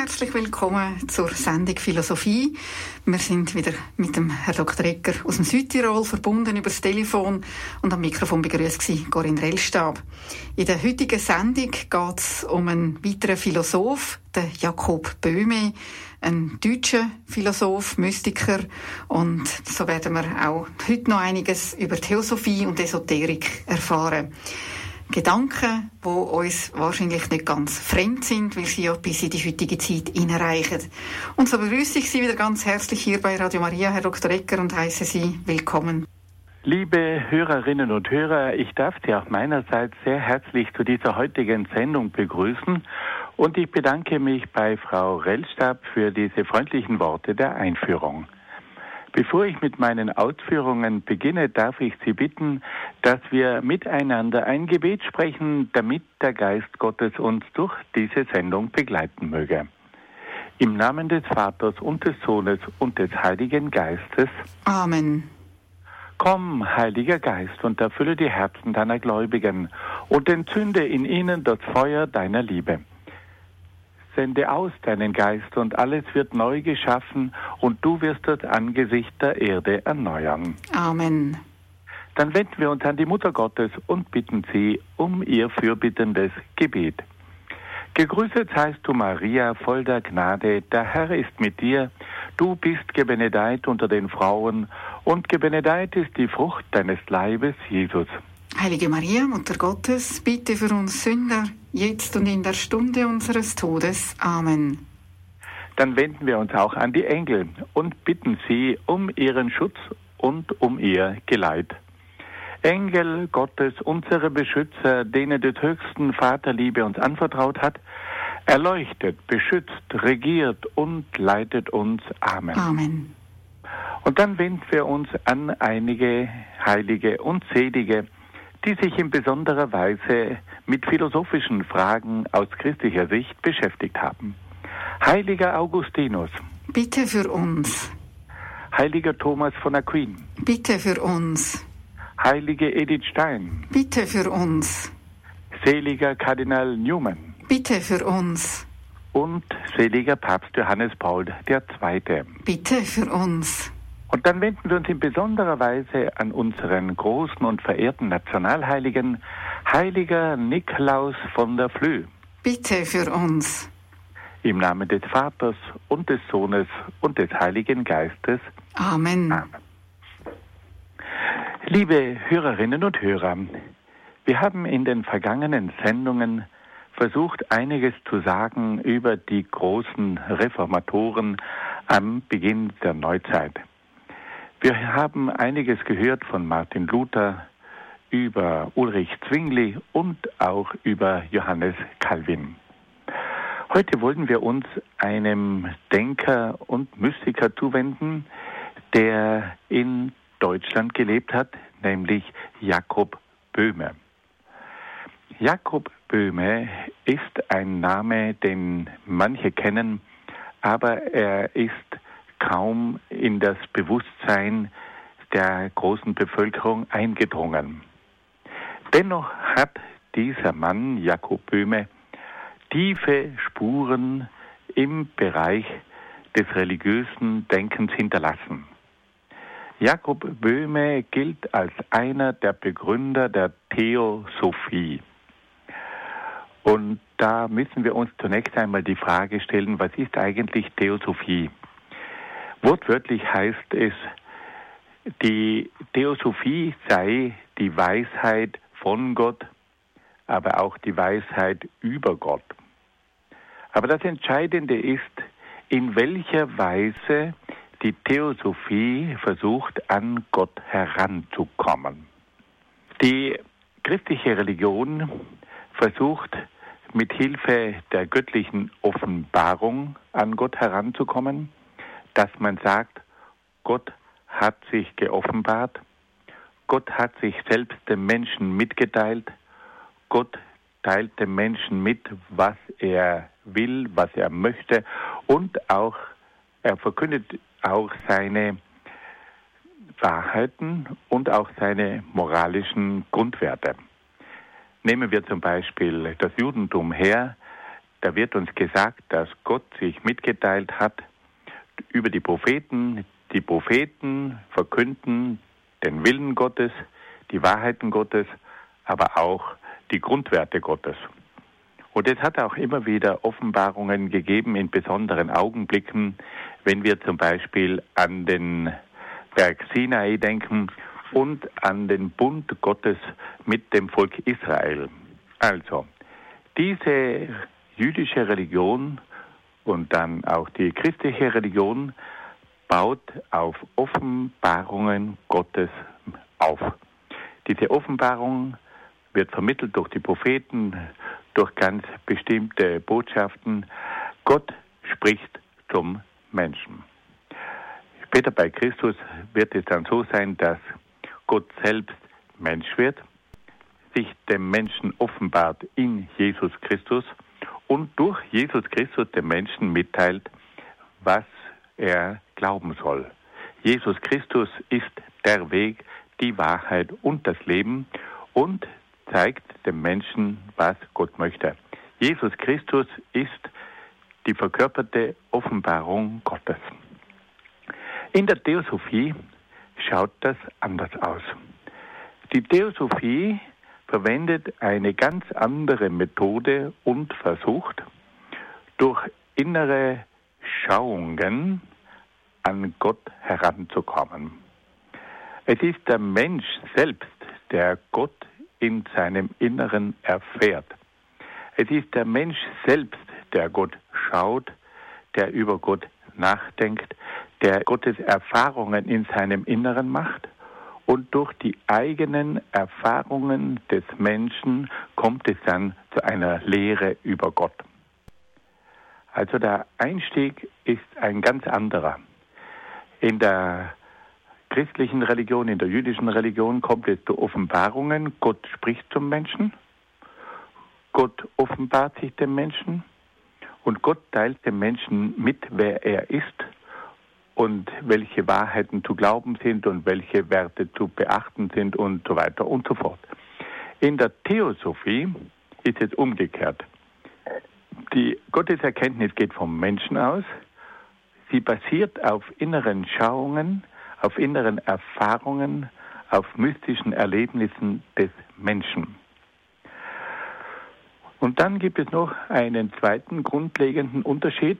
herzlich willkommen zur Sendung Philosophie. Wir sind wieder mit dem Herrn Dr. Egger aus dem Südtirol verbunden über das Telefon und am Mikrofon begrüßt war Corinne Rellstab. In der heutigen Sendung geht es um einen weiteren Philosoph, den Jakob Böhme, ein deutscher Philosoph, Mystiker, und so werden wir auch heute noch einiges über Theosophie und Esoterik erfahren. Gedanken, die uns wahrscheinlich nicht ganz fremd sind, weil sie ja bis in die heutige Zeit hineinreichen. Und so begrüße ich Sie wieder ganz herzlich hier bei Radio Maria, Herr Dr. Egger, und heiße Sie willkommen. Liebe Hörerinnen und Hörer, ich darf Sie auch meinerseits sehr herzlich zu dieser heutigen Sendung begrüßen und ich bedanke mich bei Frau Rellstab für diese freundlichen Worte der Einführung. Bevor ich mit meinen Ausführungen beginne, darf ich Sie bitten, dass wir miteinander ein Gebet sprechen, damit der Geist Gottes uns durch diese Sendung begleiten möge. Im Namen des Vaters und des Sohnes und des Heiligen Geistes. Amen. Komm, Heiliger Geist, und erfülle die Herzen deiner Gläubigen und entzünde in ihnen das Feuer deiner Liebe. Sende aus deinen Geist und alles wird neu geschaffen und du wirst das Angesicht der Erde erneuern. Amen. Dann wenden wir uns an die Mutter Gottes und bitten sie um ihr fürbittendes Gebet. Gegrüßet seist du, Maria, voll der Gnade, der Herr ist mit dir. Du bist gebenedeit unter den Frauen und gebenedeit ist die Frucht deines Leibes, Jesus. Heilige Maria, Mutter Gottes, bitte für uns Sünder, jetzt und in der Stunde unseres Todes. Amen. Dann wenden wir uns auch an die Engel und bitten sie um ihren Schutz und um ihr Geleit. Engel Gottes, unsere Beschützer, denen des höchsten Vaterliebe uns anvertraut hat, erleuchtet, beschützt, regiert und leitet uns. Amen. Amen. Und dann wenden wir uns an einige Heilige und Selige, die sich in besonderer Weise mit philosophischen Fragen aus christlicher Sicht beschäftigt haben. Heiliger Augustinus. Bitte für uns. Heiliger Thomas von Aquin. Bitte für uns. Heilige Edith Stein. Bitte für uns. Seliger Kardinal Newman. Bitte für uns. Und seliger Papst Johannes Paul II. Bitte für uns. Und dann wenden wir uns in besonderer Weise an unseren großen und verehrten Nationalheiligen, Heiliger Nikolaus von der Flö. Bitte für uns. Im Namen des Vaters und des Sohnes und des Heiligen Geistes. Amen. Amen. Liebe Hörerinnen und Hörer, wir haben in den vergangenen Sendungen versucht, einiges zu sagen über die großen Reformatoren am Beginn der Neuzeit. Wir haben einiges gehört von Martin Luther, über Ulrich Zwingli und auch über Johannes Calvin. Heute wollen wir uns einem Denker und Mystiker zuwenden, der in Deutschland gelebt hat, nämlich Jakob Böhme. Jakob Böhme ist ein Name, den manche kennen, aber er ist kaum in das Bewusstsein der großen Bevölkerung eingedrungen. Dennoch hat dieser Mann, Jakob Böhme, tiefe Spuren im Bereich des religiösen Denkens hinterlassen. Jakob Böhme gilt als einer der Begründer der Theosophie. Und da müssen wir uns zunächst einmal die Frage stellen, was ist eigentlich Theosophie? Wortwörtlich heißt es, die Theosophie sei die Weisheit von Gott, aber auch die Weisheit über Gott. Aber das Entscheidende ist, in welcher Weise die Theosophie versucht, an Gott heranzukommen. Die christliche Religion versucht, mit Hilfe der göttlichen Offenbarung an Gott heranzukommen, dass man sagt, Gott hat sich geoffenbart, Gott hat sich selbst dem Menschen mitgeteilt, Gott teilt dem Menschen mit, was er will, was er möchte und auch er verkündet auch seine Wahrheiten und auch seine moralischen Grundwerte. Nehmen wir zum Beispiel das Judentum her, da wird uns gesagt, dass Gott sich mitgeteilt hat über die Propheten. Die Propheten verkünden den Willen Gottes, die Wahrheiten Gottes, aber auch die Grundwerte Gottes. Und es hat auch immer wieder Offenbarungen gegeben in besonderen Augenblicken, wenn wir zum Beispiel an den Berg Sinai denken und an den Bund Gottes mit dem Volk Israel. Also, diese jüdische Religion und dann auch die christliche Religion baut auf Offenbarungen Gottes auf. Diese Offenbarung wird vermittelt durch die Propheten, durch ganz bestimmte Botschaften. Gott spricht zum Menschen. Später bei Christus wird es dann so sein, dass Gott selbst Mensch wird, sich dem Menschen offenbart in Jesus Christus und durch Jesus Christus dem Menschen mitteilt, was er glauben soll. Jesus Christus ist der Weg, die Wahrheit und das Leben und zeigt dem Menschen, was Gott möchte. Jesus Christus ist die verkörperte Offenbarung Gottes. In der Theosophie schaut das anders aus. Die Theosophie verwendet eine ganz andere Methode und versucht, durch innere Schauungen an Gott heranzukommen. Es ist der Mensch selbst, der Gott in seinem Inneren erfährt. Es ist der Mensch selbst, der Gott schaut, der über Gott nachdenkt, der Gottes Erfahrungen in seinem Inneren macht. Und durch die eigenen Erfahrungen des Menschen kommt es dann zu einer Lehre über Gott. Also der Einstieg ist ein ganz anderer. In der christlichen Religion, in der jüdischen Religion kommt es zu Offenbarungen. Gott spricht zum Menschen. Gott offenbart sich dem Menschen. Und Gott teilt dem Menschen mit, wer er ist und welche Wahrheiten zu glauben sind und welche Werte zu beachten sind und so weiter und so fort. In der Theosophie ist es umgekehrt. Die Gotteserkenntnis geht vom Menschen aus. Sie basiert auf inneren Schauungen, auf inneren Erfahrungen, auf mystischen Erlebnissen des Menschen. Und dann gibt es noch einen zweiten grundlegenden Unterschied.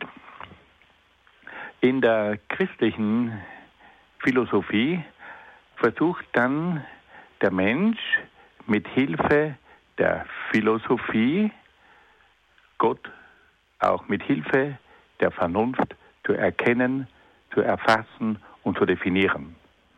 In der christlichen Philosophie versucht dann der Mensch mit Hilfe der Philosophie Gott auch mit Hilfe der Vernunft zu erkennen, zu erfassen und zu definieren.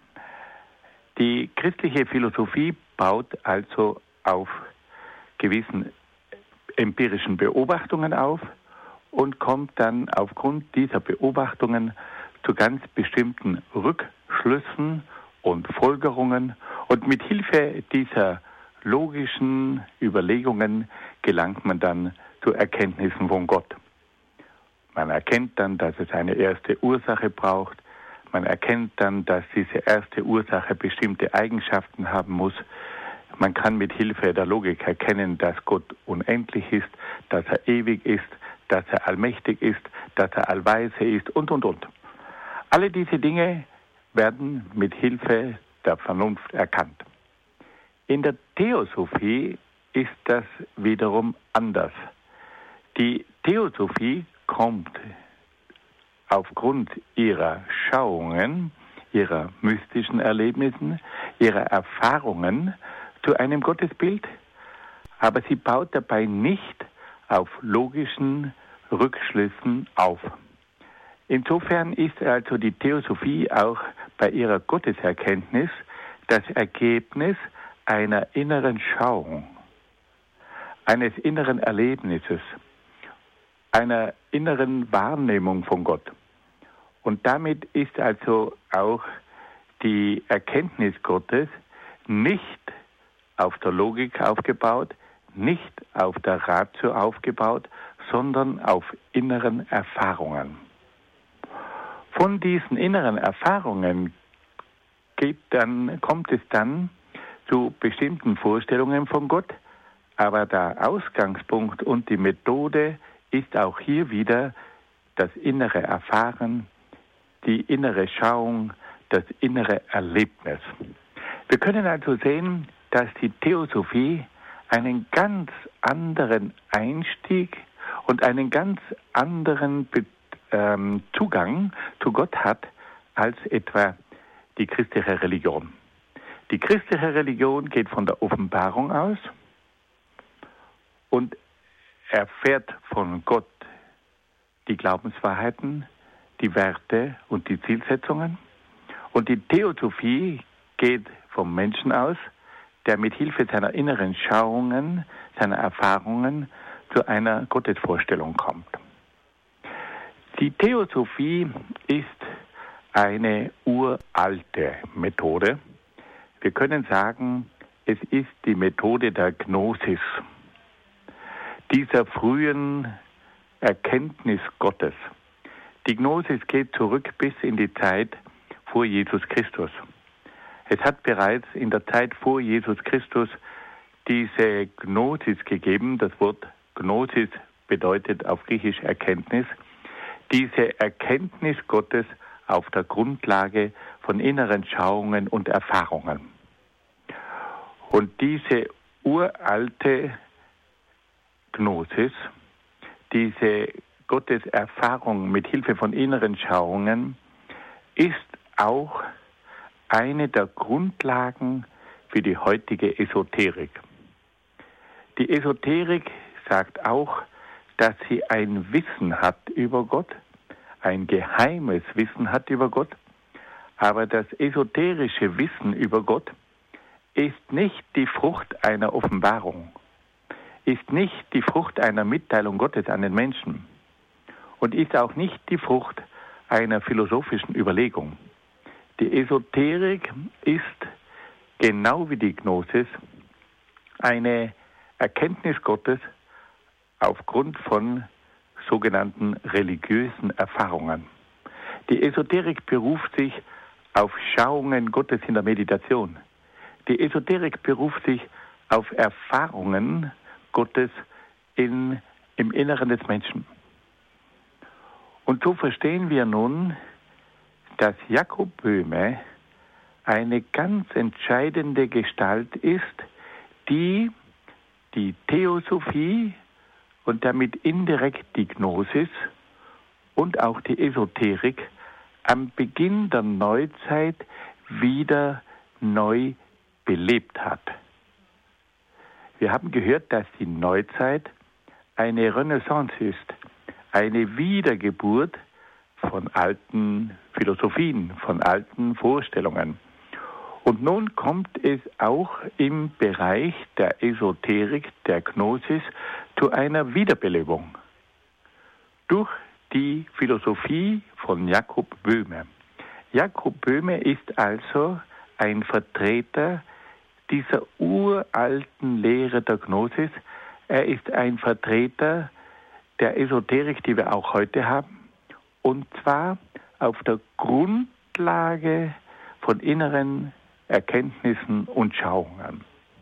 Die christliche Philosophie baut also auf gewissen empirischen Beobachtungen auf und kommt dann aufgrund dieser Beobachtungen zu ganz bestimmten Rückschlüssen und Folgerungen. Und mit Hilfe dieser logischen Überlegungen gelangt man dann zu Erkenntnissen von Gott. Man erkennt dann, dass es eine erste Ursache braucht. Man erkennt dann, dass diese erste Ursache bestimmte Eigenschaften haben muss. Man kann mit Hilfe der Logik erkennen, dass Gott unendlich ist, dass er ewig ist, dass er allmächtig ist, dass er allweise ist und. Alle diese Dinge werden mit Hilfe der Vernunft erkannt. In der Theosophie ist das wiederum anders. Die Theosophie kommt aufgrund ihrer Schauungen, ihrer mystischen Erlebnissen, ihrer Erfahrungen zu einem Gottesbild, aber sie baut dabei nicht auf logischen Rückschlüssen auf. Insofern ist also die Theosophie auch bei ihrer Gotteserkenntnis das Ergebnis einer inneren Schauung, eines inneren Erlebnisses, einer inneren Wahrnehmung von Gott. Und damit ist also auch die Erkenntnis Gottes nicht auf der Logik aufgebaut, nicht auf der Ratio aufgebaut, sondern auf inneren Erfahrungen. Von diesen inneren Erfahrungen kommt es dann zu bestimmten Vorstellungen von Gott, aber der Ausgangspunkt und die Methode ist auch hier wieder das innere Erfahren, die innere Schauung, das innere Erlebnis. Wir können also sehen, dass die Theosophie einen ganz anderen Einstieg und einen ganz anderen Zugang zu Gott hat als etwa die christliche Religion. Die christliche Religion geht von der Offenbarung aus und erfährt von Gott die Glaubenswahrheiten, die Werte und die Zielsetzungen. Und die Theosophie geht vom Menschen aus, der mit Hilfe seiner inneren Schauungen, seiner Erfahrungen zu einer Gottesvorstellung kommt. Die Theosophie ist eine uralte Methode. Wir können sagen, es ist die Methode der Gnosis, dieser frühen Erkenntnis Gottes. Die Gnosis geht zurück bis in die Zeit vor Jesus Christus. Es hat bereits in der Zeit vor Jesus Christus diese Gnosis gegeben. Das Wort Gnosis bedeutet auf Griechisch Erkenntnis. Diese Erkenntnis Gottes auf der Grundlage von inneren Schauungen und Erfahrungen. Und diese uralte Gnosis, diese Gotteserfahrung mit Hilfe von inneren Schauungen, ist auch eine der Grundlagen für die heutige Esoterik. Die Esoterik sagt auch, dass sie ein Wissen hat über Gott, ein geheimes Wissen hat über Gott, aber das esoterische Wissen über Gott ist nicht die Frucht einer Offenbarung, ist nicht die Frucht einer Mitteilung Gottes an den Menschen und ist auch nicht die Frucht einer philosophischen Überlegung. Die Esoterik ist, genau wie die Gnosis, eine Erkenntnis Gottes aufgrund von sogenannten religiösen Erfahrungen. Die Esoterik beruft sich auf Schauungen Gottes in der Meditation. Die Esoterik beruft sich auf Erfahrungen Gottes im Inneren des Menschen. Und so verstehen wir nun, dass Jakob Böhme eine ganz entscheidende Gestalt ist, die die Theosophie und damit indirekt die Gnosis und auch die Esoterik am Beginn der Neuzeit wieder neu belebt hat. Wir haben gehört, dass die Neuzeit eine Renaissance ist, eine Wiedergeburt von alten Philosophien, von alten Vorstellungen. Und nun kommt es auch im Bereich der Esoterik, der Gnosis, zu einer Wiederbelebung durch die Philosophie von Jakob Böhme. Jakob Böhme ist also ein Vertreter dieser uralten Lehre der Gnosis. Er ist ein Vertreter der Esoterik, die wir auch heute haben, und zwar auf der Grundlage von inneren Erkenntnissen und Schauungen.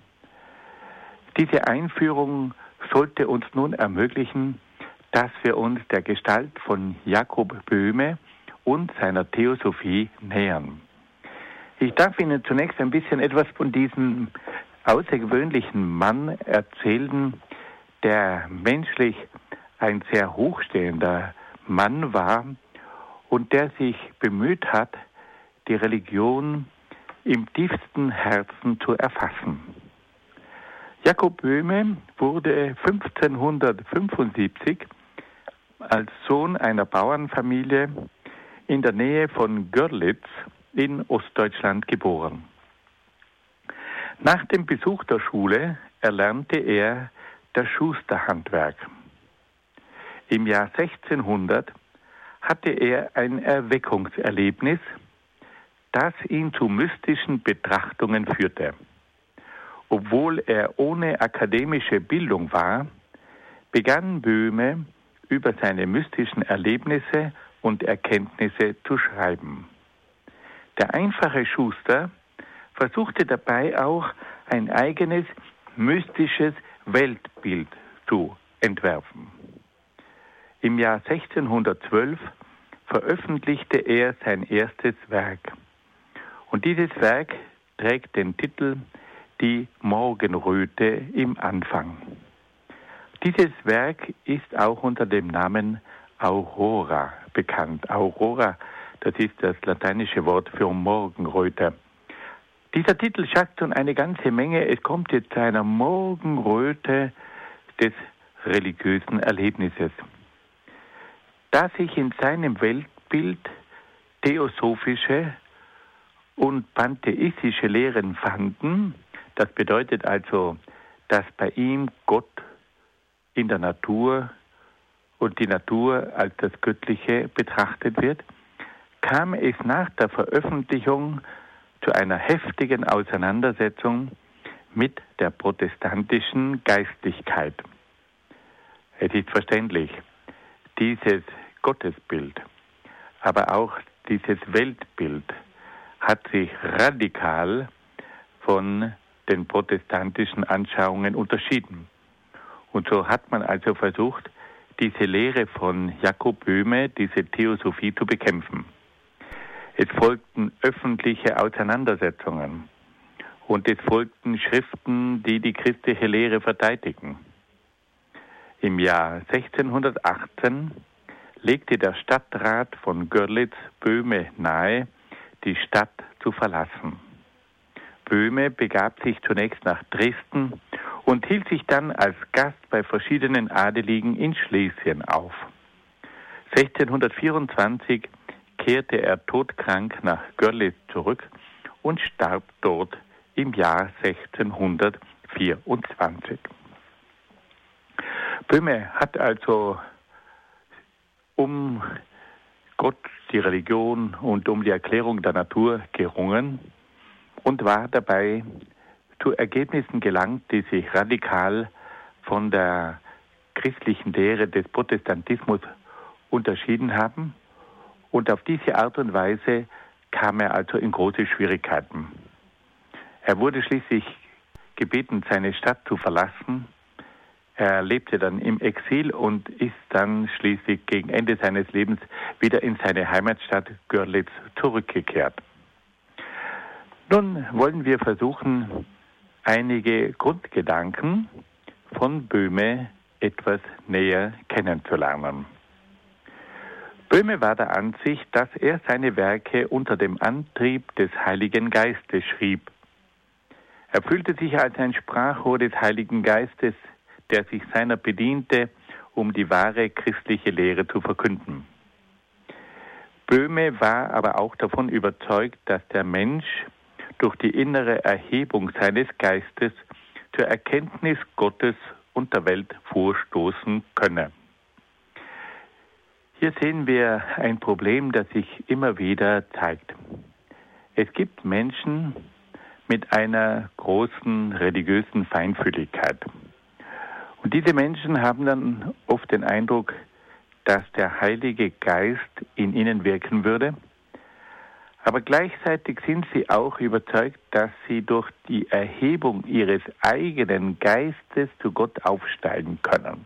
Diese Einführung sollte uns nun ermöglichen, dass wir uns der Gestalt von Jakob Böhme und seiner Theosophie nähern. Ich darf Ihnen zunächst ein bisschen etwas von diesem außergewöhnlichen Mann erzählen, der menschlich ein sehr hochstehender Mann war und der sich bemüht hat, die Religion im tiefsten Herzen zu erfassen. Jakob Böhme wurde 1575 als Sohn einer Bauernfamilie in der Nähe von Görlitz in Ostdeutschland geboren. Nach dem Besuch der Schule erlernte er das Schusterhandwerk. Im Jahr 1600 hatte er ein Erweckungserlebnis, das ihn zu mystischen Betrachtungen führte. Obwohl er ohne akademische Bildung war, begann Böhme über seine mystischen Erlebnisse und Erkenntnisse zu schreiben. Der einfache Schuster versuchte dabei auch ein eigenes mystisches Weltbild zu entwerfen. Im Jahr 1612 veröffentlichte er sein erstes Werk. Und dieses Werk trägt den Titel Die Morgenröte im Anfang. Dieses Werk ist auch unter dem Namen Aurora bekannt. Aurora, das ist das lateinische Wort für Morgenröte. Dieser Titel sagt schon eine ganze Menge. Es kommt jetzt zu einer Morgenröte des religiösen Erlebnisses. Da sich in seinem Weltbild theosophische und pantheistische Lehren fanden, das bedeutet also, dass bei ihm Gott in der Natur und die Natur als das Göttliche betrachtet wird, kam es nach der Veröffentlichung zu einer heftigen Auseinandersetzung mit der protestantischen Geistlichkeit. Es ist verständlich, dieses Gottesbild, aber auch dieses Weltbild hat sich radikal von den protestantischen Anschauungen unterschieden. Und so hat man also versucht, diese Lehre von Jakob Böhme, diese Theosophie zu bekämpfen. Es folgten öffentliche Auseinandersetzungen und es folgten Schriften, die die christliche Lehre verteidigen. Im Jahr 1618 legte der Stadtrat von Görlitz Böhme nahe, die Stadt zu verlassen. Böhme begab sich zunächst nach Dresden und hielt sich dann als Gast bei verschiedenen Adeligen in Schlesien auf. 1624 kehrte er todkrank nach Görlitz zurück und starb dort im Jahr 1624. Böhme hat also um Gott, die Religion und um die Erklärung der Natur gerungen und war dabei zu Ergebnissen gelangt, die sich radikal von der christlichen Lehre des Protestantismus unterschieden haben. Und auf diese Art und Weise kam er also in große Schwierigkeiten. Er wurde schließlich gebeten, seine Stadt zu verlassen. Er lebte dann im Exil und ist dann schließlich gegen Ende seines Lebens wieder in seine Heimatstadt Görlitz zurückgekehrt. Nun wollen wir versuchen, einige Grundgedanken von Böhme etwas näher kennenzulernen. Böhme war der Ansicht, dass er seine Werke unter dem Antrieb des Heiligen Geistes schrieb. Er fühlte sich als ein Sprachrohr des Heiligen Geistes, der sich seiner bediente, um die wahre christliche Lehre zu verkünden. Böhme war aber auch davon überzeugt, dass der Mensch durch die innere Erhebung seines Geistes zur Erkenntnis Gottes und der Welt vorstoßen könne. Hier sehen wir ein Problem, das sich immer wieder zeigt. Es gibt Menschen mit einer großen religiösen Feinfühligkeit. Und diese Menschen haben dann oft den Eindruck, dass der Heilige Geist in ihnen wirken würde. Aber gleichzeitig sind sie auch überzeugt, dass sie durch die Erhebung ihres eigenen Geistes zu Gott aufsteigen können.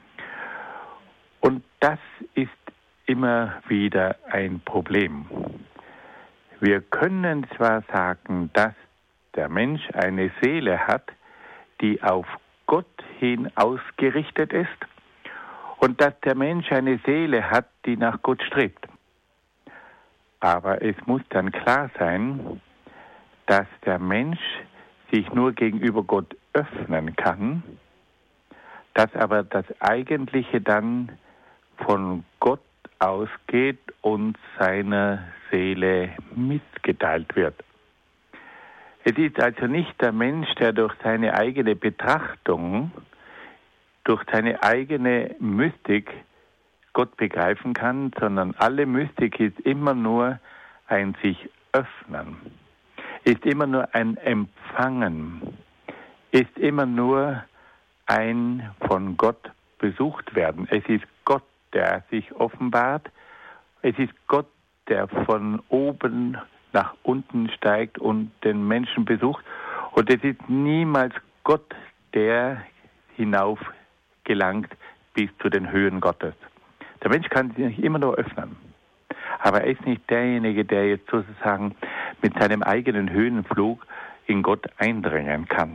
Und das ist immer wieder ein Problem. Wir können zwar sagen, dass der Mensch eine Seele hat, die auf Gott hin ausgerichtet ist und dass der Mensch eine Seele hat, die nach Gott strebt. Aber es muss dann klar sein, dass der Mensch sich nur gegenüber Gott öffnen kann, dass aber das Eigentliche dann von Gott ausgeht und seiner Seele mitgeteilt wird. Es ist also nicht der Mensch, der durch seine eigene Betrachtung, durch seine eigene Mystik Gott begreifen kann, sondern alle Mystik ist immer nur ein sich öffnen, ist immer nur ein Empfangen, ist immer nur ein von Gott besucht werden. Es ist Gott, der sich offenbart. Es ist Gott, der von oben nach unten steigt und den Menschen besucht. Und es ist niemals Gott, der hinauf gelangt bis zu den Höhen Gottes. Der Mensch kann sich immer nur öffnen. Aber er ist nicht derjenige, der jetzt sozusagen mit seinem eigenen Höhenflug in Gott eindringen kann.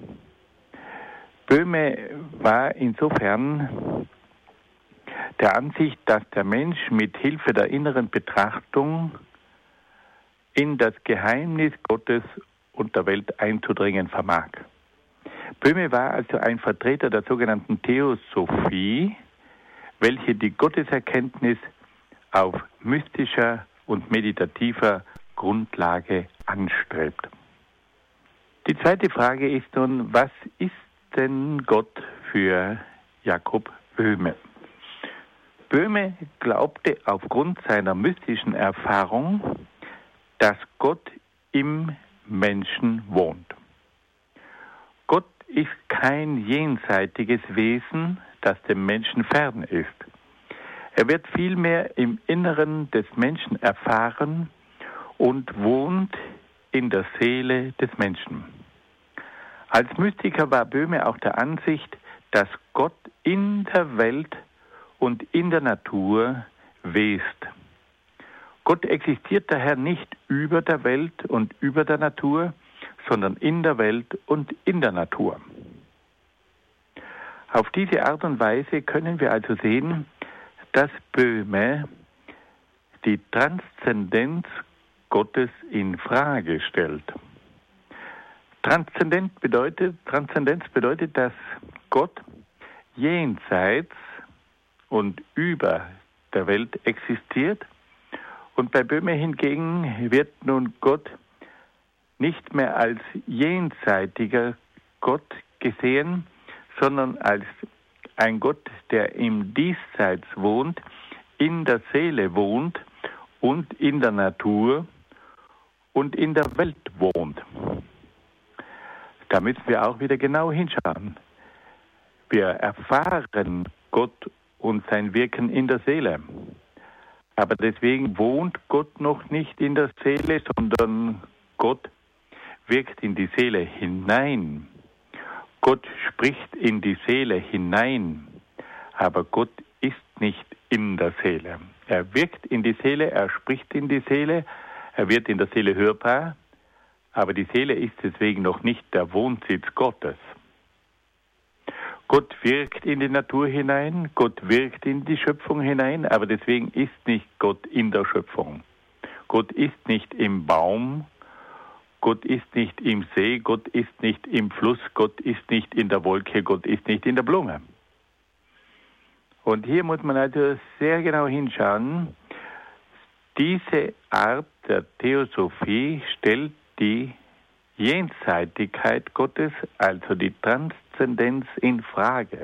Böhme war insofern der Ansicht, dass der Mensch mit Hilfe der inneren Betrachtung in das Geheimnis Gottes und der Welt einzudringen vermag. Böhme war also ein Vertreter der sogenannten Theosophie, welche die Gotteserkenntnis auf mystischer und meditativer Grundlage anstrebt. Die zweite Frage ist nun, was ist denn Gott für Jakob Böhme? Böhme glaubte aufgrund seiner mystischen Erfahrung, dass Gott im Menschen wohnt. Gott ist kein jenseitiges Wesen, das dem Menschen fern ist. Er wird vielmehr im Inneren des Menschen erfahren und wohnt in der Seele des Menschen. Als Mystiker war Böhme auch der Ansicht, dass Gott in der Welt und in der Natur west. Gott existiert daher nicht über der Welt und über der Natur, sondern in der Welt und in der Natur. Auf diese Art und Weise können wir also sehen, dass Böhme die Transzendenz Gottes in Frage stellt. Transzendenz bedeutet, dass Gott jenseits und über der Welt existiert. Und bei Böhme hingegen wird nun Gott nicht mehr als jenseitiger Gott gesehen, sondern als ein Gott, der im Diesseits wohnt, in der Seele wohnt und in der Natur und in der Welt wohnt. Da müssen wir auch wieder genau hinschauen. Wir erfahren Gott und sein Wirken in der Seele. Aber deswegen wohnt Gott noch nicht in der Seele, sondern Gott wirkt in die Seele hinein. Gott spricht in die Seele hinein, aber Gott ist nicht in der Seele. Er wirkt in die Seele, er spricht in die Seele, er wird in der Seele hörbar, aber die Seele ist deswegen noch nicht der Wohnsitz Gottes. Gott wirkt in die Natur hinein, Gott wirkt in die Schöpfung hinein, aber deswegen ist nicht Gott in der Schöpfung. Gott ist nicht im Baum, Gott ist nicht im See, Gott ist nicht im Fluss, Gott ist nicht in der Wolke, Gott ist nicht in der Blume. Und hier muss man also sehr genau hinschauen. Diese Art der Theosophie stellt die Jenseitigkeit Gottes, also die Transzendenz, in Frage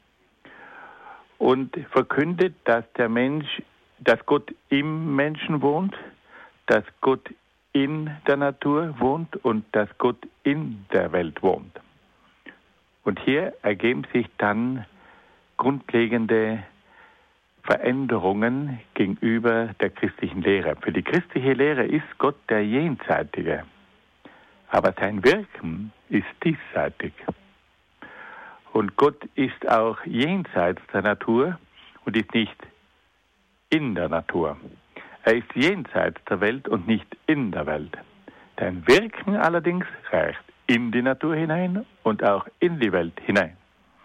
und verkündet, dass Gott im Menschen wohnt, dass Gott in der Natur wohnt und dass Gott in der Welt wohnt. Und hier ergeben sich dann grundlegende Veränderungen gegenüber der christlichen Lehre. Für die christliche Lehre ist Gott der Jenseitige, aber sein Wirken ist diesseitig. Und Gott ist auch jenseits der Natur und ist nicht in der Natur. Er ist jenseits der Welt und nicht in der Welt. Sein Wirken allerdings reicht in die Natur hinein und auch in die Welt hinein.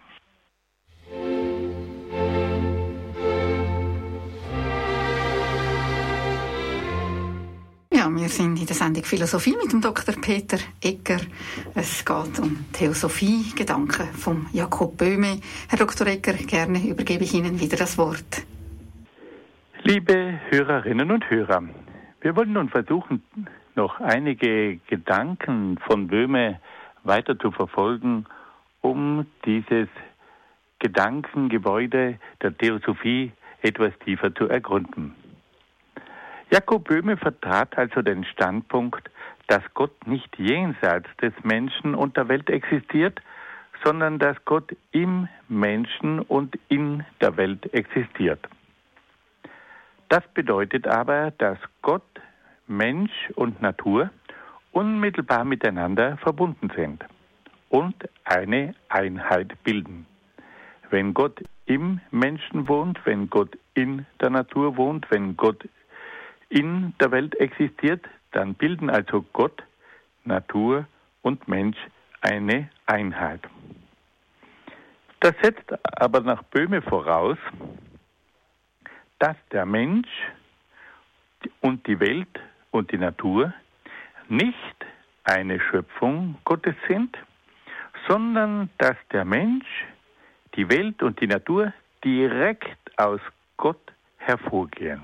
Ja, wir sind in der Sendung Philosophie mit dem Dr. Peter Egger. Es geht um Theosophie-Gedanken von Jakob Böhme. Herr Dr. Egger, gerne übergebe ich Ihnen wieder das Wort. Liebe Hörerinnen und Hörer, wir wollen nun versuchen, noch einige Gedanken von Böhme weiter zu verfolgen, um dieses Gedankengebäude der Theosophie etwas tiefer zu ergründen. Jakob Böhme vertrat also den Standpunkt, dass Gott nicht jenseits des Menschen und der Welt existiert, sondern dass Gott im Menschen und in der Welt existiert. Das bedeutet aber, dass Gott, Mensch und Natur unmittelbar miteinander verbunden sind und eine Einheit bilden. Wenn Gott im Menschen wohnt, wenn Gott in der Natur wohnt, wenn Gott in der Welt existiert, dann bilden also Gott, Natur und Mensch eine Einheit. Das setzt aber nach Böhme voraus, dass der Mensch und die Welt und die Natur nicht eine Schöpfung Gottes sind, sondern dass der Mensch, die Welt und die Natur direkt aus Gott hervorgehen.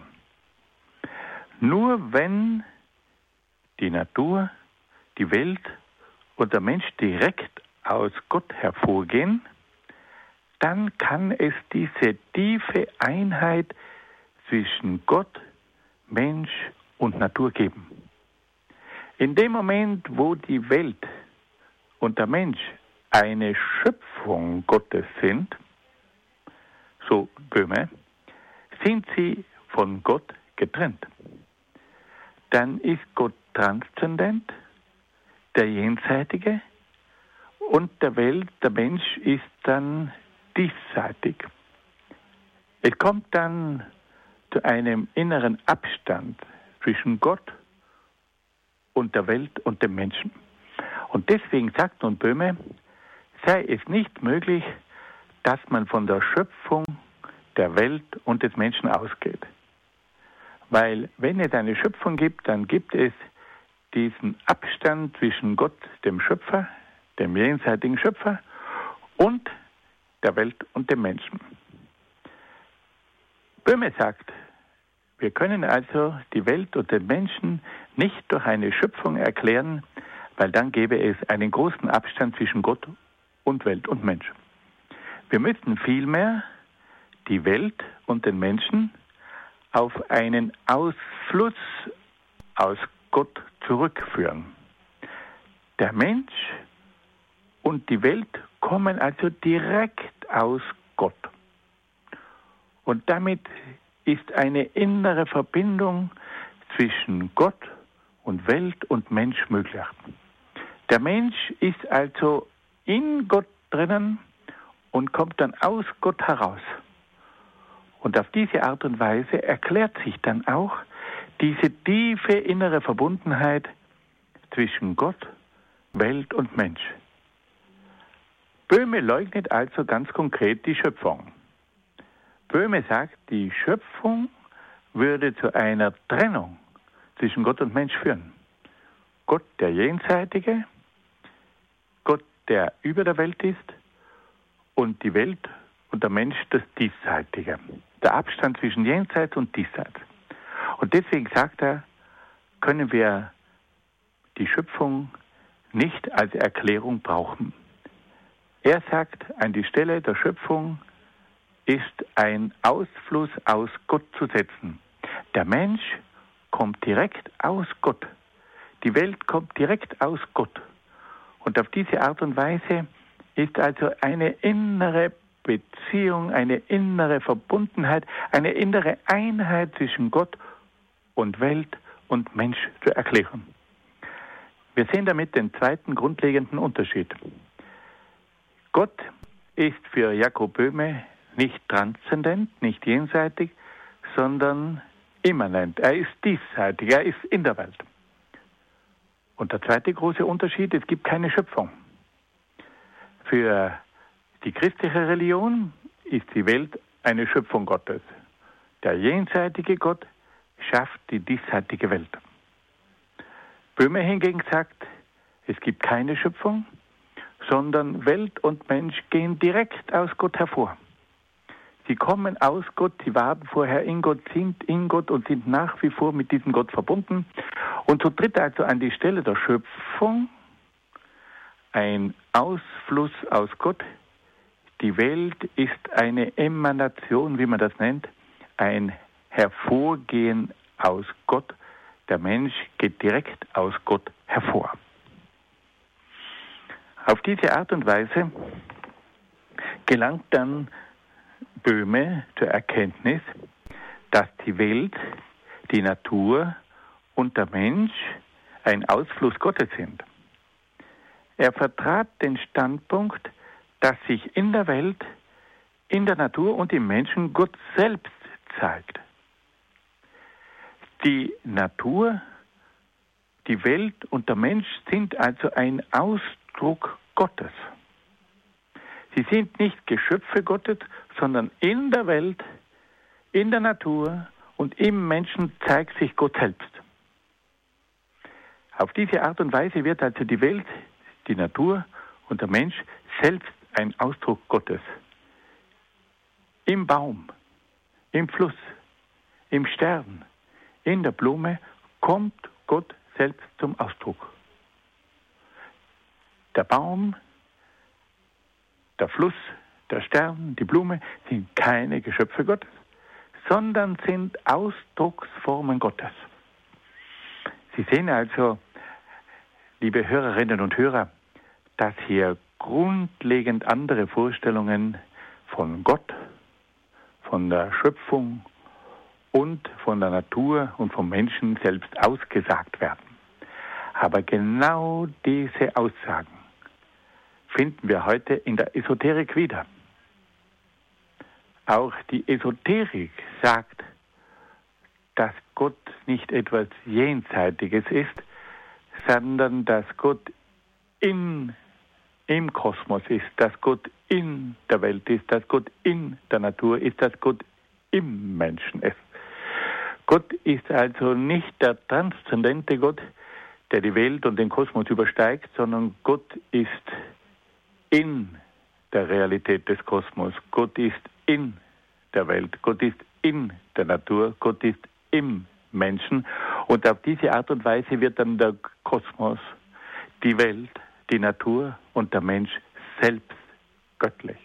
Nur wenn die Natur, die Welt und der Mensch direkt aus Gott hervorgehen, dann kann es diese tiefe Einheit zwischen Gott, Mensch und Natur geben. In dem Moment, wo die Welt und der Mensch eine Schöpfung Gottes sind, so Böhme, sind sie von Gott getrennt. Dann ist Gott transzendent, der Jenseitige, und der Mensch ist dann diesseitig. Es kommt dann zu einem inneren Abstand zwischen Gott und der Welt und dem Menschen. Und deswegen sagt nun Böhme, sei es nicht möglich, dass man von der Schöpfung der Welt und des Menschen ausgeht. Weil wenn es eine Schöpfung gibt, dann gibt es diesen Abstand zwischen Gott, dem Schöpfer, dem jenseitigen Schöpfer, und der Welt und dem Menschen. Böhme sagt, wir können also die Welt und den Menschen nicht durch eine Schöpfung erklären, weil dann gäbe es einen großen Abstand zwischen Gott und Welt und Mensch. Wir müssen vielmehr die Welt und den Menschen auf einen Ausfluss aus Gott zurückführen. Der Mensch und die Welt kommen also direkt aus Gott. Und damit ist eine innere Verbindung zwischen Gott und Welt und Mensch möglich. Der Mensch ist also in Gott drinnen und kommt dann aus Gott heraus. Und auf diese Art und Weise erklärt sich dann auch diese tiefe innere Verbundenheit zwischen Gott, Welt und Mensch. Böhme leugnet also ganz konkret die Schöpfung. Böhme sagt, die Schöpfung würde zu einer Trennung zwischen Gott und Mensch führen. Gott der Jenseitige, Gott der über der Welt ist, und die Welt und der Mensch das Diesseitige. Der Abstand zwischen Jenseits und Diesseits. Und deswegen sagt er, können wir die Schöpfung nicht als Erklärung brauchen. Er sagt, an die Stelle der Schöpfung ist ein Ausfluss aus Gott zu setzen. Der Mensch kommt direkt aus Gott. Die Welt kommt direkt aus Gott. Und auf diese Art und Weise ist also eine innere Beziehung, eine innere Verbundenheit, eine innere Einheit zwischen Gott und Welt und Mensch zu erklären. Wir sehen damit den zweiten grundlegenden Unterschied. Gott ist für Jakob Böhme nicht transzendent, nicht jenseitig, sondern immanent. Er ist diesseitig, er ist in der Welt. Und der zweite große Unterschied, es gibt keine Schöpfung. Für die christliche Religion ist die Welt eine Schöpfung Gottes. Der jenseitige Gott schafft die diesseitige Welt. Böhme hingegen sagt, es gibt keine Schöpfung, sondern Welt und Mensch gehen direkt aus Gott hervor. Sie kommen aus Gott, sie waren vorher in Gott, sind in Gott und sind nach wie vor mit diesem Gott verbunden. Und so tritt also an die Stelle der Schöpfung ein Ausfluss aus Gott. Die Welt ist eine Emanation, wie man das nennt, ein Hervorgehen aus Gott. Der Mensch geht direkt aus Gott hervor. Auf diese Art und Weise gelangt dann Böhme zur Erkenntnis, dass die Welt, die Natur und der Mensch ein Ausfluss Gottes sind. Er vertrat den Standpunkt, dass sich in der Welt in der Natur und im Menschen Gott selbst zeigt. Die Natur, die Welt und der Mensch sind also ein Ausdruck Gottes. Sie sind nicht Geschöpfe Gottes, sondern in der Welt, in der Natur und im Menschen zeigt sich Gott selbst. Auf diese Art und Weise wird also die Welt, die Natur und der Mensch selbst ein Ausdruck Gottes. Im Baum, im Fluss, im Stern, in der Blume kommt Gott selbst zum Ausdruck. Der Baum, der Fluss, der Stern, die Blume sind keine Geschöpfe Gottes, sondern sind Ausdrucksformen Gottes. Sie sehen also, liebe Hörerinnen und Hörer, dass hier grundlegend andere Vorstellungen von Gott, von der Schöpfung und von der Natur und vom Menschen selbst ausgesagt werden. Aber genau diese Aussagen finden wir heute in der Esoterik wieder. Auch die Esoterik sagt, dass Gott nicht etwas Jenseitiges ist, sondern dass Gott im Kosmos ist, dass Gott in der Welt ist, dass Gott in der Natur ist, dass Gott im Menschen ist. Gott ist also nicht der transzendente Gott, der die Welt und den Kosmos übersteigt, sondern Gott ist in der Realität des Kosmos. Gott ist in der Welt. Gott ist in der Natur. Gott ist im Menschen. Und auf diese Art und Weise wird dann der Kosmos, die Welt, die Natur und der Mensch selbst göttlich.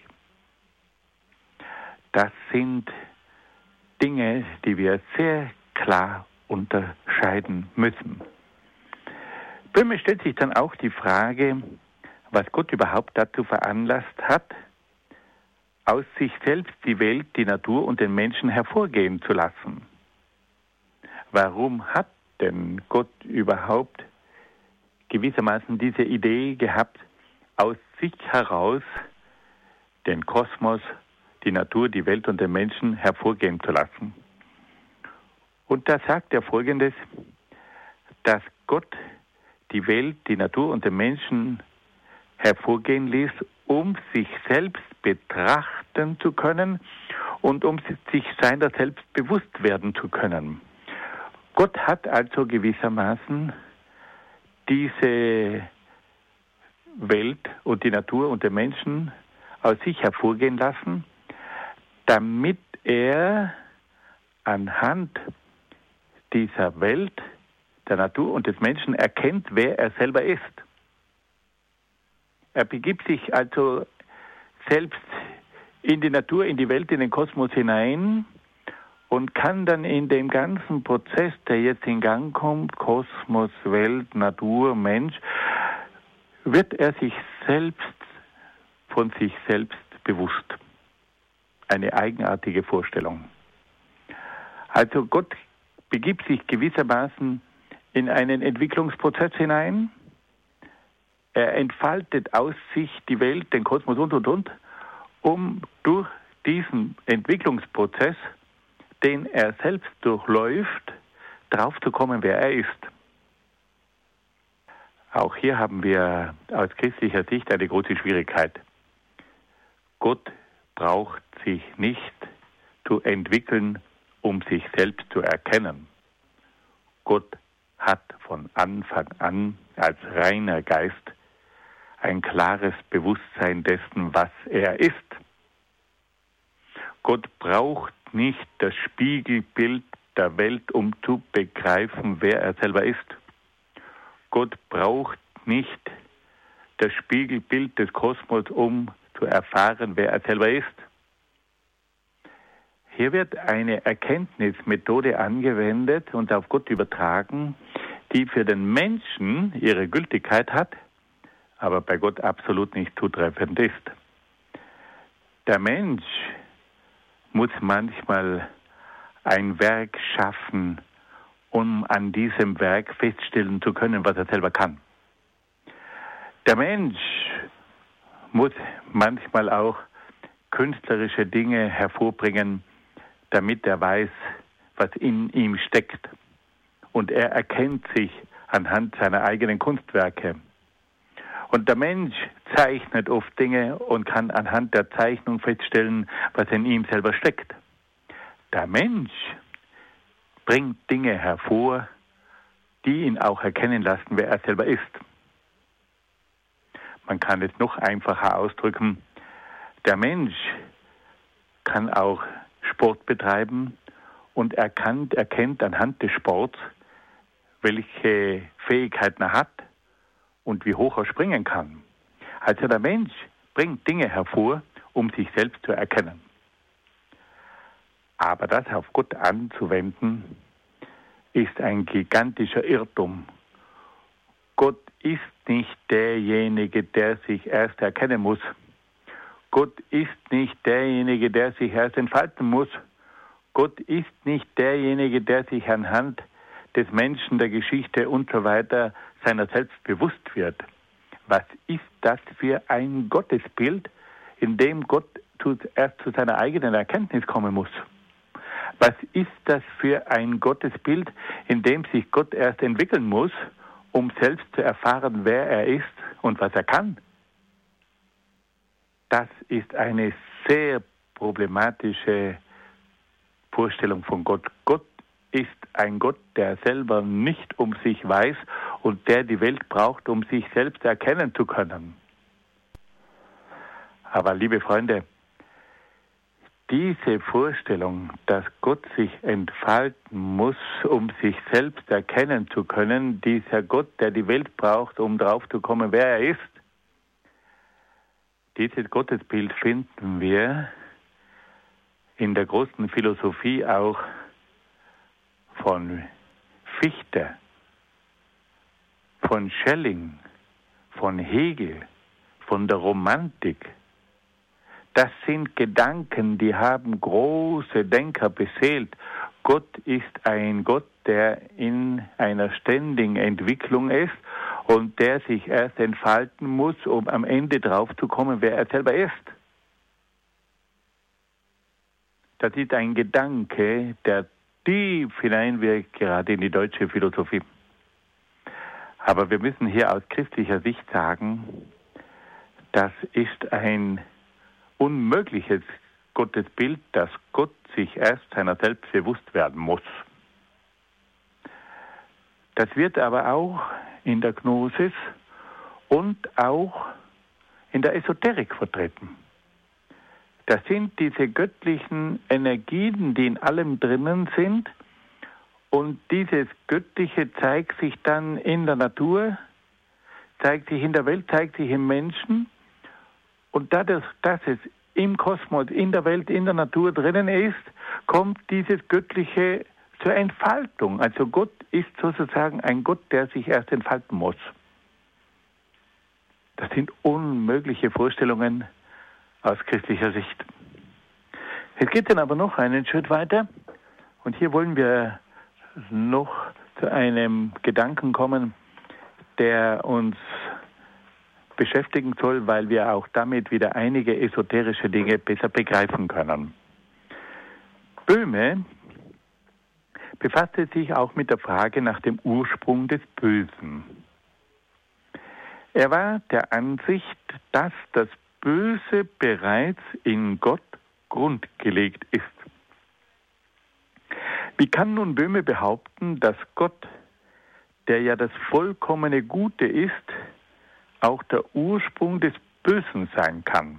Das sind Dinge, die wir sehr klar unterscheiden müssen. Bei mir stellt sich dann auch die Frage, was Gott überhaupt dazu veranlasst hat, aus sich selbst die Welt, die Natur und den Menschen hervorgehen zu lassen. Warum hat denn Gott überhaupt gewissermaßen diese Idee gehabt, aus sich heraus den Kosmos, die Natur, die Welt und den Menschen hervorgehen zu lassen? Und da sagt er Folgendes, dass Gott die Welt, die Natur und den Menschen hervorgehen ließ, um sich selbst betrachten zu können und um sich seiner selbst bewusst werden zu können. Gott hat also gewissermaßen diese Welt und die Natur und den Menschen aus sich hervorgehen lassen, damit er anhand dieser Welt, der Natur und des Menschen erkennt, wer er selber ist. Er begibt sich also selbst in die Natur, in die Welt, in den Kosmos hinein und kann dann in dem ganzen Prozess, der jetzt in Gang kommt, Kosmos, Welt, Natur, Mensch, wird er sich selbst von sich selbst bewusst. Eine eigenartige Vorstellung. Also Gott begibt sich gewissermaßen in einen Entwicklungsprozess hinein. Er entfaltet aus sich die Welt, den Kosmos und, um durch diesen Entwicklungsprozess, den er selbst durchläuft, drauf zu kommen, wer er ist. Auch hier haben wir aus christlicher Sicht eine große Schwierigkeit. Gott braucht sich nicht zu entwickeln, um sich selbst zu erkennen. Gott hat von Anfang an als reiner Geist ein klares Bewusstsein dessen, was er ist. Gott braucht nicht das Spiegelbild der Welt, um zu begreifen, wer er selber ist. Gott braucht nicht das Spiegelbild des Kosmos, um zu erfahren, wer er selber ist. Hier wird eine Erkenntnismethode angewendet und auf Gott übertragen, die für den Menschen ihre Gültigkeit hat, aber bei Gott absolut nicht zutreffend ist. Der Mensch muss manchmal ein Werk schaffen, um an diesem Werk feststellen zu können, was er selber kann. Der Mensch muss manchmal auch künstlerische Dinge hervorbringen, damit er weiß, was in ihm steckt. Und er erkennt sich anhand seiner eigenen Kunstwerke. Und der Mensch zeichnet oft Dinge und kann anhand der Zeichnung feststellen, was in ihm selber steckt. Der Mensch bringt Dinge hervor, die ihn auch erkennen lassen, wer er selber ist. Man kann es noch einfacher ausdrücken. Der Mensch kann auch Sport betreiben und erkennt anhand des Sports, welche Fähigkeiten er hat und wie hoch er springen kann. Also der Mensch bringt Dinge hervor, um sich selbst zu erkennen. Aber das auf Gott anzuwenden, ist ein gigantischer Irrtum. Gott ist nicht derjenige, der sich erst erkennen muss. Gott ist nicht derjenige, der sich erst entfalten muss. Gott ist nicht derjenige, der sich anhand des Menschen, der Geschichte und so weiter seiner selbst bewusst wird. Was ist das für ein Gottesbild, in dem Gott erst zu seiner eigenen Erkenntnis kommen muss? Was ist das für ein Gottesbild, in dem sich Gott erst entwickeln muss, um selbst zu erfahren, wer er ist und was er kann? Das ist eine sehr problematische Vorstellung von Gott. Gott ist ein Gott, der selber nicht um sich weiß und der die Welt braucht, um sich selbst erkennen zu können. Aber liebe Freunde, diese Vorstellung, dass Gott sich entfalten muss, um sich selbst erkennen zu können, dieser Gott, der die Welt braucht, um drauf zu kommen, wer er ist, dieses Gottesbild finden wir in der großen Philosophie auch von Fichte, von Schelling, von Hegel, von der Romantik. Das sind Gedanken, die haben große Denker beseelt. Gott ist ein Gott, der in einer ständigen Entwicklung ist und der sich erst entfalten muss, um am Ende drauf zu kommen, wer er selber ist. Das ist ein Gedanke, der tief hineinwirkt, gerade in die deutsche Philosophie. Aber wir müssen hier aus christlicher Sicht sagen, das ist ein unmögliches Gottesbild, dass Gott sich erst seiner selbst bewusst werden muss. Das wird aber auch in der Gnosis und auch in der Esoterik vertreten. Das sind diese göttlichen Energien, die in allem drinnen sind, und dieses Göttliche zeigt sich dann in der Natur, zeigt sich in der Welt, zeigt sich im Menschen. Und dadurch, dass es im Kosmos, in der Welt, in der Natur drinnen ist, kommt dieses Göttliche zur Entfaltung. Also Gott ist sozusagen ein Gott, der sich erst entfalten muss. Das sind unmögliche Vorstellungen aus christlicher Sicht. Es geht dann aber noch einen Schritt weiter. Und hier wollen wir noch zu einem Gedanken kommen, der uns beschäftigen soll, weil wir auch damit wieder einige esoterische Dinge besser begreifen können. Böhme befasste sich auch mit der Frage nach dem Ursprung des Bösen. Er war der Ansicht, dass das Böse bereits in Gott grundgelegt ist. Wie kann nun Böhme behaupten, dass Gott, der ja das vollkommene Gute ist, auch der Ursprung des Bösen sein kann?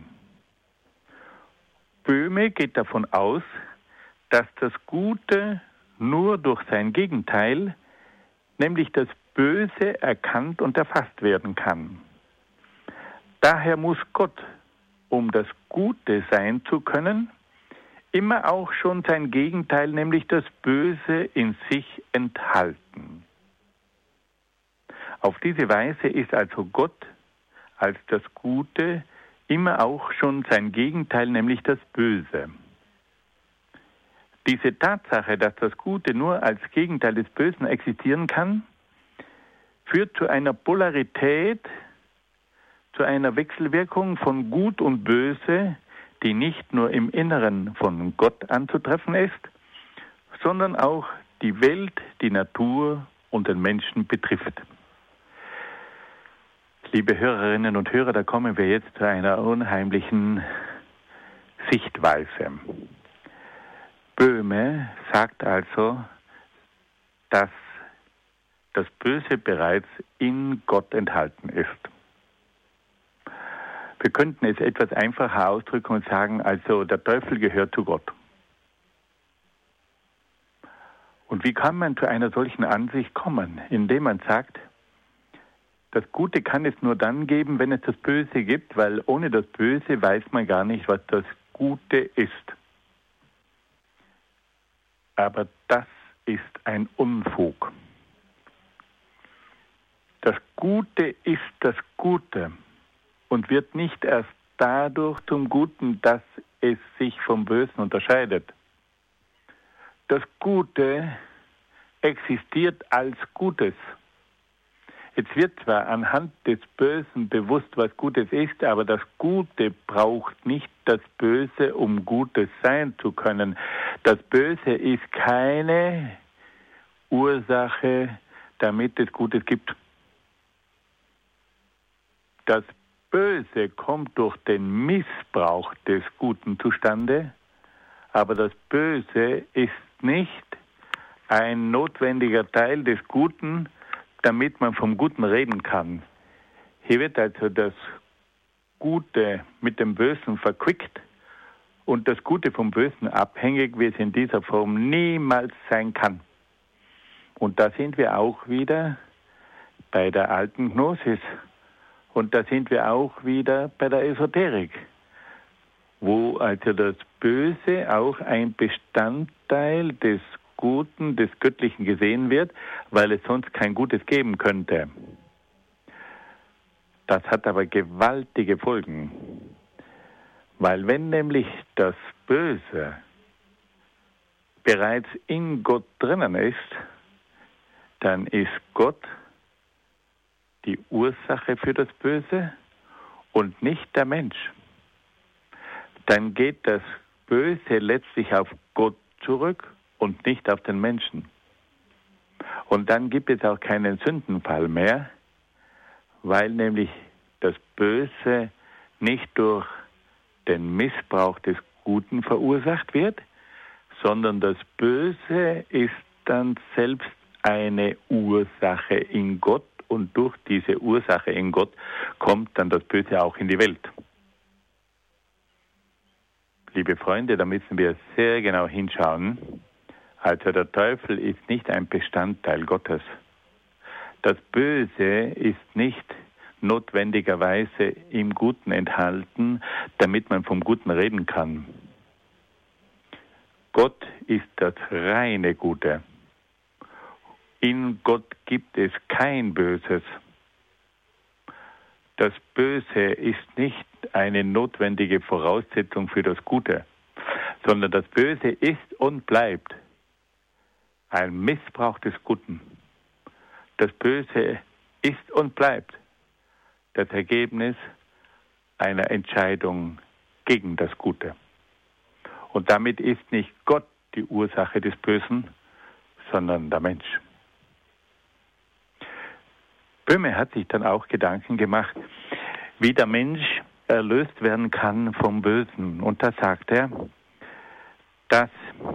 Böhme geht davon aus, dass das Gute nur durch sein Gegenteil, nämlich das Böse, erkannt und erfasst werden kann. Daher muss Gott, um das Gute sein zu können, immer auch schon sein Gegenteil, nämlich das Böse, in sich enthalten. Auf diese Weise ist also Gott als das Gute immer auch schon sein Gegenteil, nämlich das Böse. Diese Tatsache, dass das Gute nur als Gegenteil des Bösen existieren kann, führt zu einer Polarität, zu einer Wechselwirkung von Gut und Böse, die nicht nur im Inneren von Gott anzutreffen ist, sondern auch die Welt, die Natur und den Menschen betrifft. Liebe Hörerinnen und Hörer, da kommen wir jetzt zu einer unheimlichen Sichtweise. Böhme sagt also, dass das Böse bereits in Gott enthalten ist. Wir könnten es etwas einfacher ausdrücken und sagen, also der Teufel gehört zu Gott. Und wie kann man zu einer solchen Ansicht kommen? Indem man sagt, das Gute kann es nur dann geben, wenn es das Böse gibt, weil ohne das Böse weiß man gar nicht, was das Gute ist. Aber das ist ein Unfug. Das Gute ist das Gute und wird nicht erst dadurch zum Guten, dass es sich vom Bösen unterscheidet. Das Gute existiert als Gutes. Jetzt wird zwar anhand des Bösen bewusst, was Gutes ist, aber das Gute braucht nicht das Böse, um Gutes sein zu können. Das Böse ist keine Ursache, damit es Gutes gibt. Das Böse kommt durch den Missbrauch des Guten zustande, aber das Böse ist nicht ein notwendiger Teil des Guten, damit man vom Guten reden kann. Hier wird also das Gute mit dem Bösen verquickt und das Gute vom Bösen abhängig, wie es in dieser Form niemals sein kann. Und da sind wir auch wieder bei der alten Gnosis und da sind wir auch wieder bei der Esoterik, wo also das Böse auch ein Bestandteil des Guten, des Göttlichen gesehen wird, weil es sonst kein Gutes geben könnte. Das hat aber gewaltige Folgen, weil wenn nämlich das Böse bereits in Gott drinnen ist, dann ist Gott die Ursache für das Böse und nicht der Mensch. Dann geht das Böse letztlich auf Gott zurück und nicht auf den Menschen. Und dann gibt es auch keinen Sündenfall mehr, weil nämlich das Böse nicht durch den Missbrauch des Guten verursacht wird, sondern das Böse ist dann selbst eine Ursache in Gott und durch diese Ursache in Gott kommt dann das Böse auch in die Welt. Liebe Freunde, da müssen wir sehr genau hinschauen. Also der Teufel ist nicht ein Bestandteil Gottes. Das Böse ist nicht notwendigerweise im Guten enthalten, damit man vom Guten reden kann. Gott ist das reine Gute. In Gott gibt es kein Böses. Das Böse ist nicht eine notwendige Voraussetzung für das Gute, sondern das Böse ist und bleibt ein Missbrauch des Guten. Das Böse ist und bleibt das Ergebnis einer Entscheidung gegen das Gute. Und damit ist nicht Gott die Ursache des Bösen, sondern der Mensch. Böhme hat sich dann auch Gedanken gemacht, wie der Mensch erlöst werden kann vom Bösen. Und da sagt er, dass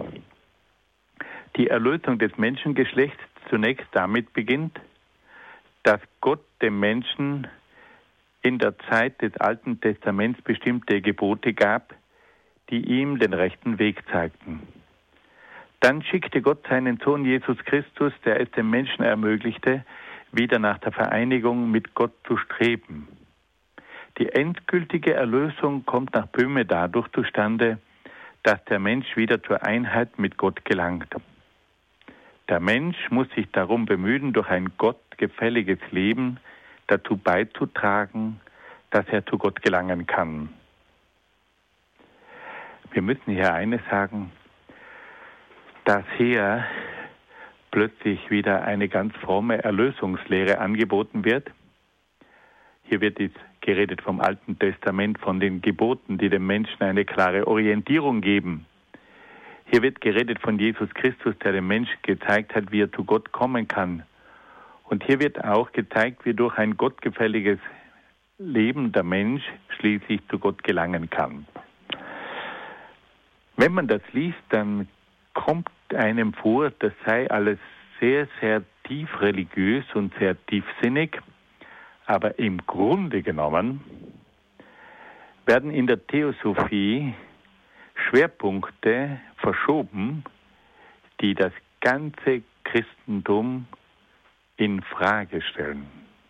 die Erlösung des Menschengeschlechts zunächst damit beginnt, dass Gott dem Menschen in der Zeit des Alten Testaments bestimmte Gebote gab, die ihm den rechten Weg zeigten. Dann schickte Gott seinen Sohn Jesus Christus, der es dem Menschen ermöglichte, wieder nach der Vereinigung mit Gott zu streben. Die endgültige Erlösung kommt nach Böhme dadurch zustande, dass der Mensch wieder zur Einheit mit Gott gelangt. Der Mensch muss sich darum bemühen, durch ein gottgefälliges Leben dazu beizutragen, dass er zu Gott gelangen kann. Wir müssen hier eines sagen, dass hier plötzlich wieder eine ganz fromme Erlösungslehre angeboten wird. Hier wird geredet vom Alten Testament, von den Geboten, die dem Menschen eine klare Orientierung geben. Hier wird geredet von Jesus Christus, der dem Menschen gezeigt hat, wie er zu Gott kommen kann. Und hier wird auch gezeigt, wie durch ein gottgefälliges Leben der Mensch schließlich zu Gott gelangen kann. Wenn man das liest, dann kommt einem vor, das sei alles sehr, sehr tief religiös und sehr tiefsinnig. Aber im Grunde genommen werden in der Theosophie Schwerpunkte verschoben, die das ganze Christentum in Frage stellen.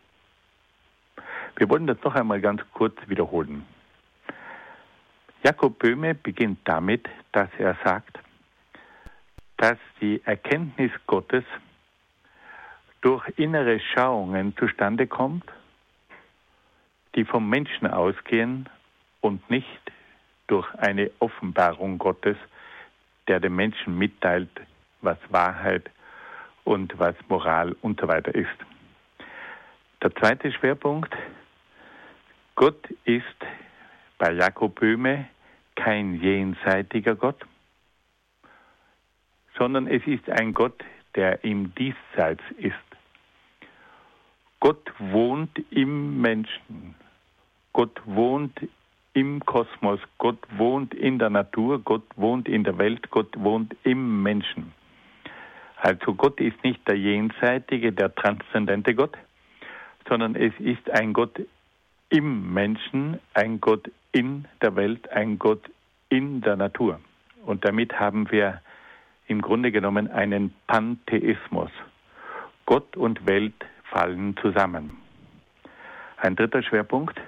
Wir wollen das noch einmal ganz kurz wiederholen. Jakob Böhme beginnt damit, dass er sagt, dass die Erkenntnis Gottes durch innere Schauungen zustande kommt, die vom Menschen ausgehen und nicht durch eine Offenbarung Gottes, der dem Menschen mitteilt, was Wahrheit und was Moral und so weiter ist. Der zweite Schwerpunkt: Gott ist bei Jakob Böhme kein jenseitiger Gott, sondern es ist ein Gott, der im Diesseits ist. Gott wohnt im Menschen. Gott wohnt im Kosmos. Gott wohnt in der Natur. Gott wohnt in der Welt. Gott wohnt im Menschen. Also Gott ist nicht der jenseitige, der transzendente Gott, sondern es ist ein Gott im Menschen, ein Gott in der Welt, ein Gott in der Natur. Und damit haben wir im Grunde genommen einen Pantheismus. Gott und Welt fallen zusammen. Ein dritter Schwerpunkt: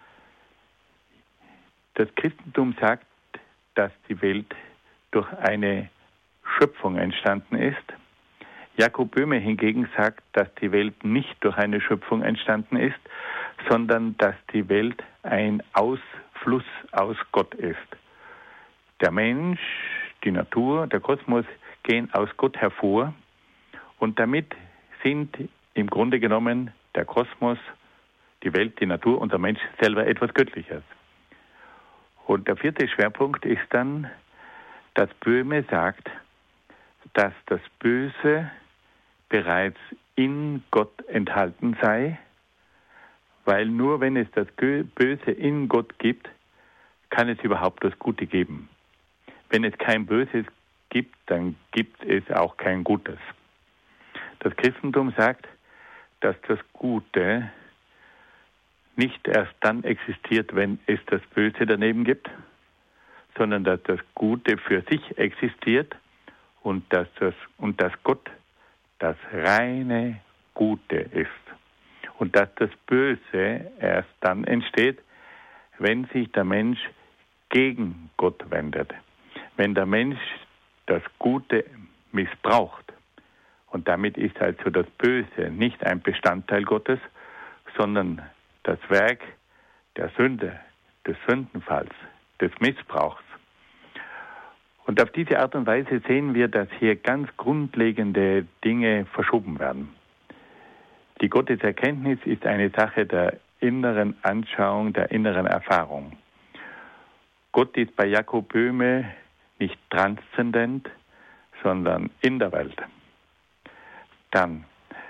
Das Christentum sagt, dass die Welt durch eine Schöpfung entstanden ist. Jakob Böhme hingegen sagt, dass die Welt nicht durch eine Schöpfung entstanden ist, sondern dass die Welt ein Ausfluss aus Gott ist. Der Mensch, die Natur, der Kosmos gehen aus Gott hervor und damit sind im Grunde genommen der Kosmos, die Welt, die Natur und der Mensch selber etwas Göttliches. Und der vierte Schwerpunkt ist dann, dass Böhme sagt, dass das Böse bereits in Gott enthalten sei, weil nur wenn es das Böse in Gott gibt, kann es überhaupt das Gute geben. Wenn es kein Böses gibt, dann gibt es auch kein Gutes. Das Christentum sagt, dass das Gute nicht erst dann existiert, wenn es das Böse daneben gibt, sondern dass das Gute für sich existiert und dass Gott das reine Gute ist. Und dass das Böse erst dann entsteht, wenn sich der Mensch gegen Gott wendet. Wenn der Mensch das Gute missbraucht. Und damit ist also das Böse nicht ein Bestandteil Gottes, sondern das Werk der Sünde, des Sündenfalls, des Missbrauchs. Und auf diese Art und Weise sehen wir, dass hier ganz grundlegende Dinge verschoben werden. Die Gotteserkenntnis ist eine Sache der inneren Anschauung, der inneren Erfahrung. Gott ist bei Jakob Böhme nicht transzendent, sondern in der Welt. Dann,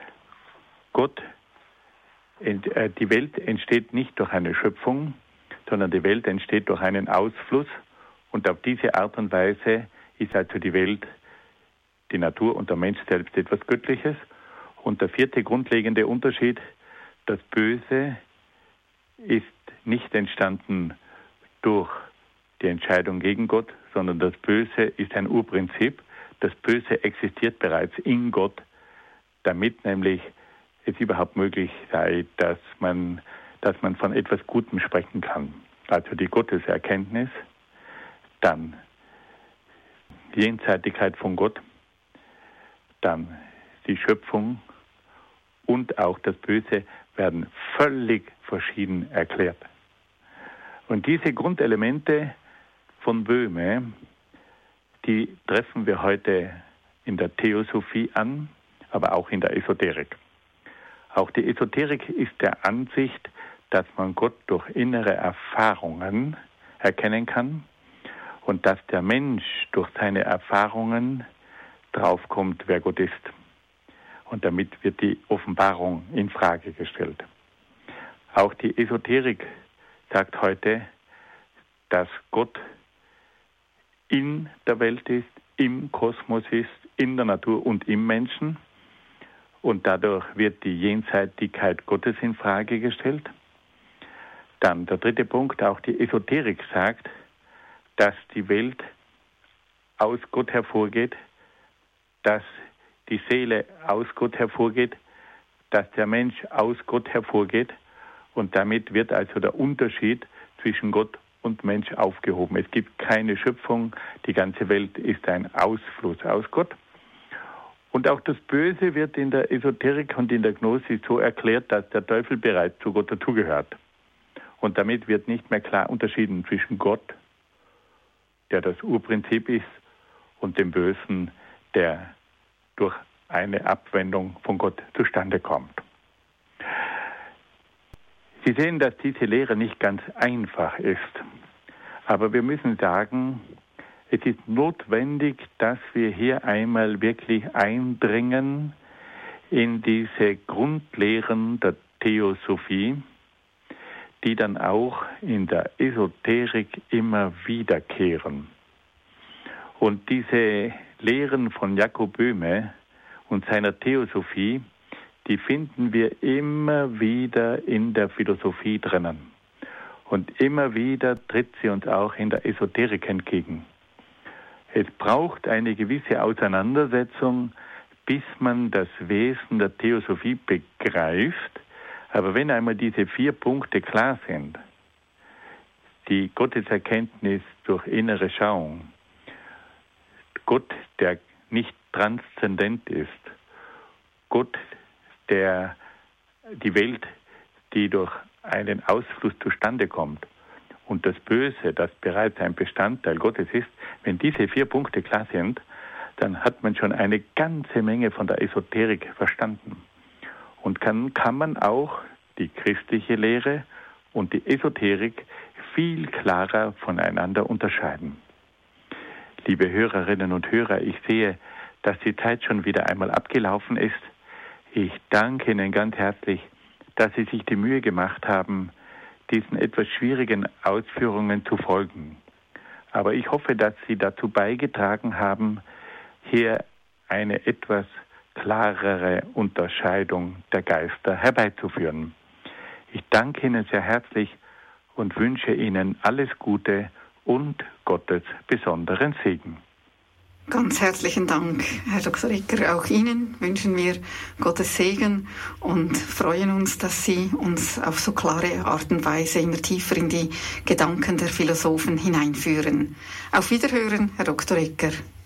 die Welt entsteht nicht durch eine Schöpfung, sondern die Welt entsteht durch einen Ausfluss. Und auf diese Art und Weise ist also die Welt, die Natur und der Mensch selbst etwas Göttliches. Und der vierte grundlegende Unterschied: Das Böse ist nicht entstanden durch die Entscheidung gegen Gott, sondern das Böse ist ein Urprinzip. Das Böse existiert bereits in Gott, damit nämlich es überhaupt möglich sei, dass man von etwas Gutem sprechen kann. Also die Gotteserkenntnis, dann Jenseitigkeit von Gott, dann die Schöpfung und auch das Böse werden völlig verschieden erklärt. Und diese Grundelemente von Böhme, die treffen wir heute in der Theosophie an, aber auch in der Esoterik. Auch die Esoterik ist der Ansicht, dass man Gott durch innere Erfahrungen erkennen kann und dass der Mensch durch seine Erfahrungen draufkommt, wer Gott ist. Und damit wird die Offenbarung in Frage gestellt. Auch die Esoterik sagt heute, dass Gott in der Welt ist, im Kosmos ist, in der Natur und im Menschen. Und dadurch wird die Jenseitigkeit Gottes in Frage gestellt. Dann der dritte Punkt, auch die Esoterik sagt, dass die Welt aus Gott hervorgeht, dass die Seele aus Gott hervorgeht, dass der Mensch aus Gott hervorgeht und damit wird also der Unterschied zwischen Gott und Mensch aufgehoben. Es gibt keine Schöpfung, die ganze Welt ist ein Ausfluss aus Gott. Und auch das Böse wird in der Esoterik und in der Gnosis so erklärt, dass der Teufel bereits zu Gott dazugehört. Und damit wird nicht mehr klar unterschieden zwischen Gott, der das Urprinzip ist, und dem Bösen, der durch eine Abwendung von Gott zustande kommt. Sie sehen, dass diese Lehre nicht ganz einfach ist. Aber wir müssen sagen, es ist notwendig, dass wir hier einmal wirklich eindringen in diese Grundlehren der Theosophie, die dann auch in der Esoterik immer wiederkehren. Und diese Lehren von Jakob Böhme und seiner Theosophie, die finden wir immer wieder in der Philosophie drinnen. Und immer wieder tritt sie uns auch in der Esoterik entgegen. Es braucht eine gewisse Auseinandersetzung, bis man das Wesen der Theosophie begreift. Aber wenn einmal diese 4 Punkte klar sind, die Gotteserkenntnis durch innere Schauung, Gott, der nicht transzendent ist, Gott, der die Welt, die durch einen Ausfluss zustande kommt, und das Böse, das bereits ein Bestandteil Gottes ist, wenn diese 4 Punkte klar sind, dann hat man schon eine ganze Menge von der Esoterik verstanden. Und kann man auch die christliche Lehre und die Esoterik viel klarer voneinander unterscheiden. Liebe Hörerinnen und Hörer, ich sehe, dass die Zeit schon wieder einmal abgelaufen ist. Ich danke Ihnen ganz herzlich, dass Sie sich die Mühe gemacht haben, diesen etwas schwierigen Ausführungen zu folgen. Aber ich hoffe, dass Sie dazu beigetragen haben, hier eine etwas klarere Unterscheidung der Geister herbeizuführen. Ich danke Ihnen sehr herzlich und wünsche Ihnen alles Gute und Gottes besonderen Segen. Ganz herzlichen Dank, Herr Dr. Egger. Auch Ihnen wünschen wir Gottes Segen und freuen uns, dass Sie uns auf so klare Art und Weise immer tiefer in die Gedanken der Philosophen hineinführen. Auf Wiederhören, Herr Dr. Egger.